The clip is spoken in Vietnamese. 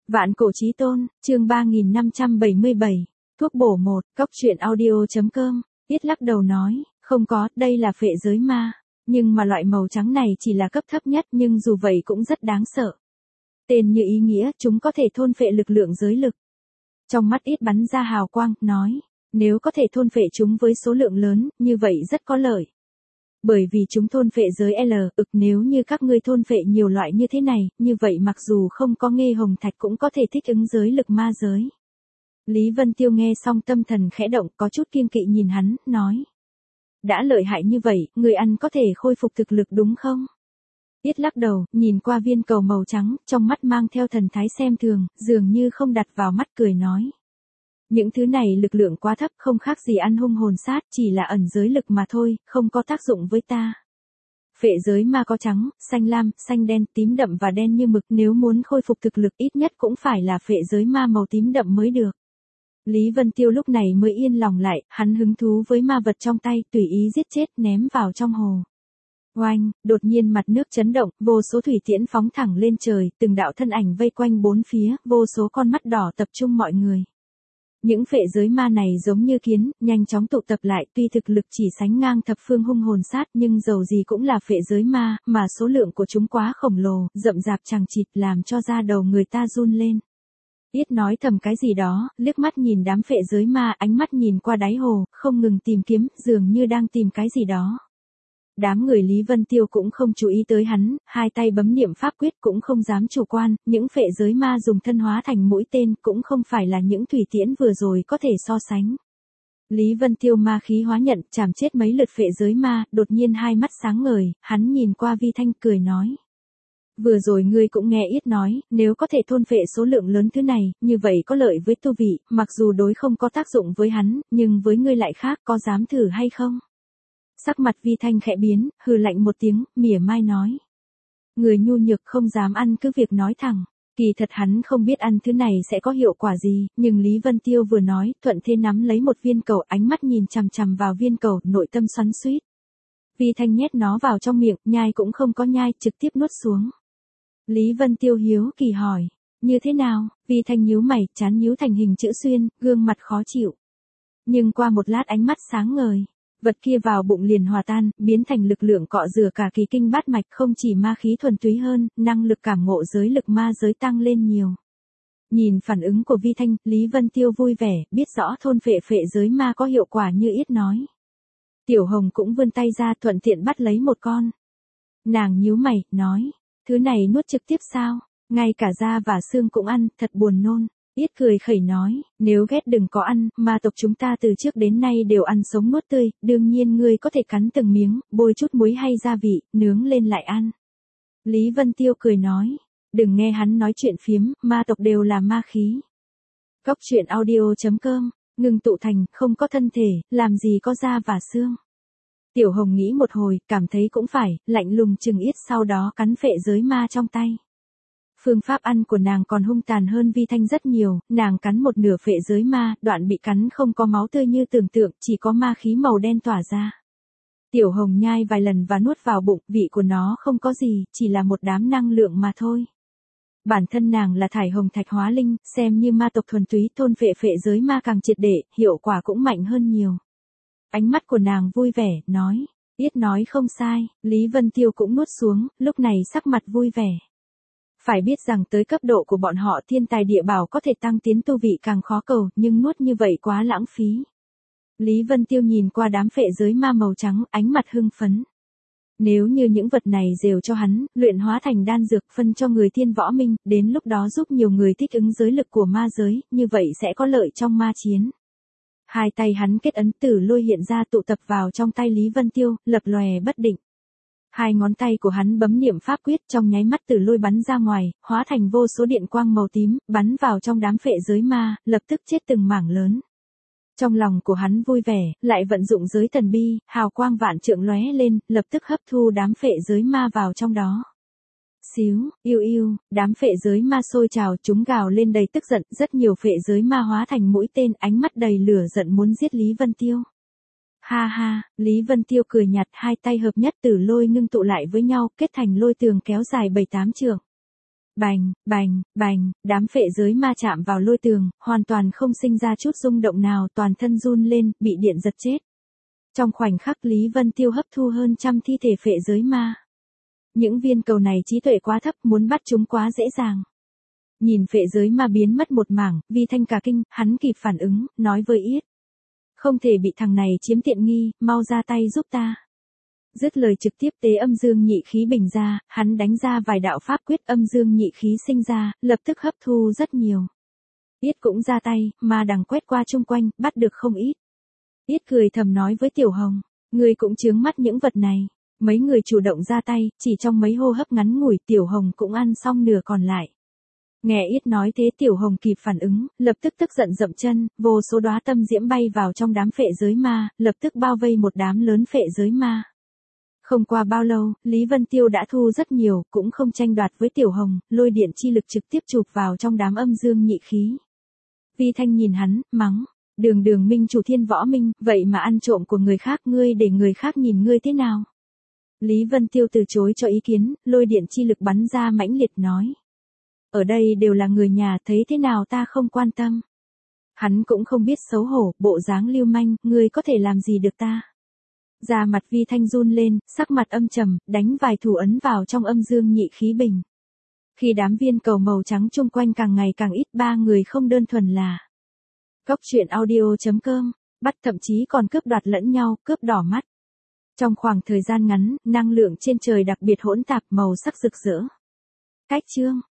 Vạn cổ chí tôn, chương 3577, thuốc bổ 1, cóc truyện audio.com, Tiết lắc đầu nói, không có, đây là phệ giới ma, nhưng mà loại màu trắng này chỉ là cấp thấp nhất nhưng dù vậy cũng rất đáng sợ. Tên như ý nghĩa, chúng có thể thôn phệ lực lượng giới lực. Trong mắt Ít bắn ra hào quang, nói, nếu có thể thôn phệ chúng với số lượng lớn, như vậy rất có lợi. Bởi vì chúng thôn phệ giới nếu như các ngươi thôn phệ nhiều loại như thế này, như vậy mặc dù không có Nghê Hồng Thạch cũng có thể thích ứng giới lực ma giới. Lý Vân Tiêu nghe xong tâm thần khẽ động, có chút kiêng kỵ nhìn hắn, nói. Đã lợi hại như vậy, người ăn có thể khôi phục thực lực đúng không? Tiết lắc đầu, nhìn qua viên cầu màu trắng, trong mắt mang theo thần thái xem thường, dường như không đặt vào mắt cười nói. Những thứ này lực lượng quá thấp, không khác gì ăn hung hồn sát, chỉ là ẩn giới lực mà thôi, không có tác dụng với ta. Phệ giới ma có trắng, xanh lam, xanh đen, tím đậm và đen như mực, nếu muốn khôi phục thực lực ít nhất cũng phải là phệ giới ma màu tím đậm mới được. Lý Vân Tiêu lúc này mới yên lòng lại, hắn hứng thú với ma vật trong tay, tùy ý giết chết, ném vào trong hồ. Oanh, đột nhiên mặt nước chấn động, vô số thủy tiễn phóng thẳng lên trời, từng đạo thân ảnh vây quanh bốn phía, vô số con mắt đỏ tập trung mọi người. Những phệ giới ma này giống như kiến, nhanh chóng tụ tập lại, tuy thực lực chỉ sánh ngang thập phương hung hồn sát nhưng dầu gì cũng là phệ giới ma, mà số lượng của chúng quá khổng lồ, rậm rạp chằng chịt làm cho da đầu người ta run lên. Yết nói thầm cái gì đó, liếc mắt nhìn đám phệ giới ma, ánh mắt nhìn qua đáy hồ, không ngừng tìm kiếm, dường như đang tìm cái gì đó. Đám người Lý Vân Tiêu cũng không chú ý tới hắn, hai tay bấm niệm pháp quyết cũng không dám chủ quan, những phệ giới ma dùng thân hóa thành mũi tên cũng không phải là những thủy tiễn vừa rồi có thể so sánh. Lý Vân Tiêu ma khí hóa nhận, chảm chết mấy lượt phệ giới ma, đột nhiên hai mắt sáng ngời, hắn nhìn qua Vi Thanh cười nói. Vừa rồi ngươi cũng nghe Yết nói, nếu có thể thôn phệ số lượng lớn thứ này, như vậy có lợi với tu vị, mặc dù đối không có tác dụng với hắn, nhưng với ngươi lại khác, có dám thử hay không? Sắc mặt Vi Thanh khẽ biến, hừ lạnh một tiếng, mỉa mai nói. Người nhu nhược không dám ăn cứ việc nói thẳng. Kỳ thật hắn không biết ăn thứ này sẽ có hiệu quả gì, nhưng Lý Vân Tiêu vừa nói, thuận thế nắm lấy một viên cầu, ánh mắt nhìn chằm chằm vào viên cầu, nội tâm xoắn xuýt. Vi Thanh nhét nó vào trong miệng, nhai cũng không có nhai, trực tiếp nuốt xuống. Lý Vân Tiêu hiếu kỳ hỏi, như thế nào? Vi Thanh nhíu mày, trán nhíu thành hình chữ xuyên, gương mặt khó chịu. Nhưng qua một lát ánh mắt sáng ngời. Vật kia vào bụng liền hòa tan, biến thành lực lượng cọ rửa cả kỳ kinh bát mạch, không chỉ ma khí thuần túy hơn, năng lực cảm ngộ giới lực ma giới tăng lên nhiều. Nhìn phản ứng của Vi Thanh, Lý Vân Tiêu vui vẻ, biết rõ thôn phệ giới ma có hiệu quả như Yết nói. Tiểu Hồng cũng vươn tay ra thuận tiện bắt lấy một con. Nàng nhíu mày, nói, thứ này nuốt trực tiếp sao? Ngay cả da và xương cũng ăn, thật buồn nôn. Yết cười khẩy nói, nếu ghét đừng có ăn, ma tộc chúng ta từ trước đến nay đều ăn sống nuốt tươi, đương nhiên ngươi có thể cắn từng miếng, bôi chút muối hay gia vị, nướng lên lại ăn. Lý Vân Tiêu cười nói, đừng nghe hắn nói chuyện phiếm, ma tộc đều là ma khí. Cóc truyện audio.com, ngừng tụ thành, không có thân thể, làm gì có da và xương. Tiểu Hồng nghĩ một hồi, cảm thấy cũng phải, lạnh lùng chừng Yết sau đó cắn phệ giới ma trong tay. Phương pháp ăn của nàng còn hung tàn hơn Vi Thanh rất nhiều, nàng cắn một nửa phệ giới ma, đoạn bị cắn không có máu tươi như tưởng tượng, chỉ có ma khí màu đen tỏa ra. Tiểu Hồng nhai vài lần và nuốt vào bụng, vị của nó không có gì, chỉ là một đám năng lượng mà thôi. Bản thân nàng là thải hồng thạch hóa linh, xem như ma tộc thuần túy, thôn phệ giới ma càng triệt để, hiệu quả cũng mạnh hơn nhiều. Ánh mắt của nàng vui vẻ, nói, Yết nói không sai, Lý Vân Tiêu cũng nuốt xuống, lúc này sắc mặt vui vẻ. Phải biết rằng tới cấp độ của bọn họ thiên tài địa bảo có thể tăng tiến tu vị càng khó cầu, nhưng nuốt như vậy quá lãng phí. Lý Vân Tiêu nhìn qua đám phệ giới ma màu trắng, ánh mặt hưng phấn. Nếu như những vật này dều cho hắn, luyện hóa thành đan dược phân cho người thiên võ minh, đến lúc đó giúp nhiều người thích ứng giới lực của ma giới, như vậy sẽ có lợi trong ma chiến. Hai tay hắn kết ấn tử lôi hiện ra tụ tập vào trong tay Lý Vân Tiêu, lập lòe bất định. Hai ngón tay của hắn bấm niệm pháp quyết, trong nháy mắt tử lôi bắn ra ngoài, hóa thành vô số điện quang màu tím, bắn vào trong đám phệ giới ma, lập tức chết từng mảng lớn. Trong lòng của hắn vui vẻ, lại vận dụng giới thần bi, hào quang vạn trượng lóe lên, lập tức hấp thu đám phệ giới ma vào trong đó. Xíu, yêu yêu, đám phệ giới ma sôi trào, chúng gào lên đầy tức giận, rất nhiều phệ giới ma hóa thành mũi tên, ánh mắt đầy lửa giận muốn giết Lý Vân Tiêu. Ha ha, Lý Vân Tiêu cười nhạt, hai tay hợp nhất tử lôi ngưng tụ lại với nhau, kết thành lôi tường kéo dài 7-8 trượng. Bành, bành, bành, đám phệ giới ma chạm vào lôi tường, hoàn toàn không sinh ra chút rung động nào, toàn thân run lên, bị điện giật chết. Trong khoảnh khắc Lý Vân Tiêu hấp thu hơn trăm thi thể phệ giới ma. Những viên cầu này trí tuệ quá thấp, muốn bắt chúng quá dễ dàng. Nhìn phệ giới ma biến mất một mảng, Vi Thanh cả kinh, hắn kịp phản ứng, nói với Yết. Không thể bị thằng này chiếm tiện nghi, mau ra tay giúp ta. Dứt lời trực tiếp tế âm dương nhị khí bình ra, hắn đánh ra vài đạo pháp quyết âm dương nhị khí sinh ra, lập tức hấp thu rất nhiều. Yết cũng ra tay, ma đằng quét qua chung quanh, bắt được không ít. Yết cười thầm nói với Tiểu Hồng, ngươi cũng chướng mắt những vật này. Mấy người chủ động ra tay, chỉ trong mấy hô hấp ngắn ngủi Tiểu Hồng cũng ăn xong nửa còn lại. Nghe Yết nói thế Tiểu Hồng kịp phản ứng, lập tức tức giận dậm chân, vô số đóa tâm diễm bay vào trong đám phệ giới ma, lập tức bao vây một đám lớn phệ giới ma. Không qua bao lâu, Lý Vân Tiêu đã thu rất nhiều, cũng không tranh đoạt với Tiểu Hồng, lôi điện chi lực trực tiếp chụp vào trong đám âm dương nhị khí. Vi Thanh nhìn hắn, mắng, đường đường minh chủ Thiên Võ Minh, vậy mà ăn trộm của người khác, ngươi để người khác nhìn ngươi thế nào? Lý Vân Tiêu từ chối cho ý kiến, lôi điện chi lực bắn ra mãnh liệt nói. Ở đây đều là người nhà, thấy thế nào ta không quan tâm. Hắn cũng không biết xấu hổ, bộ dáng lưu manh, ngươi có thể làm gì được ta? Da mặt Vi Thanh run lên, sắc mặt âm trầm, đánh vài thủ ấn vào trong âm dương nhị khí bình. Khi đám viên cầu màu trắng chung quanh càng ngày càng ít, ba người không đơn thuần là Cốc truyện audio.com, bắt thậm chí còn cướp đoạt lẫn nhau, cướp đỏ mắt. Trong khoảng thời gian ngắn, năng lượng trên trời đặc biệt hỗn tạp, màu sắc rực rỡ. Cách chương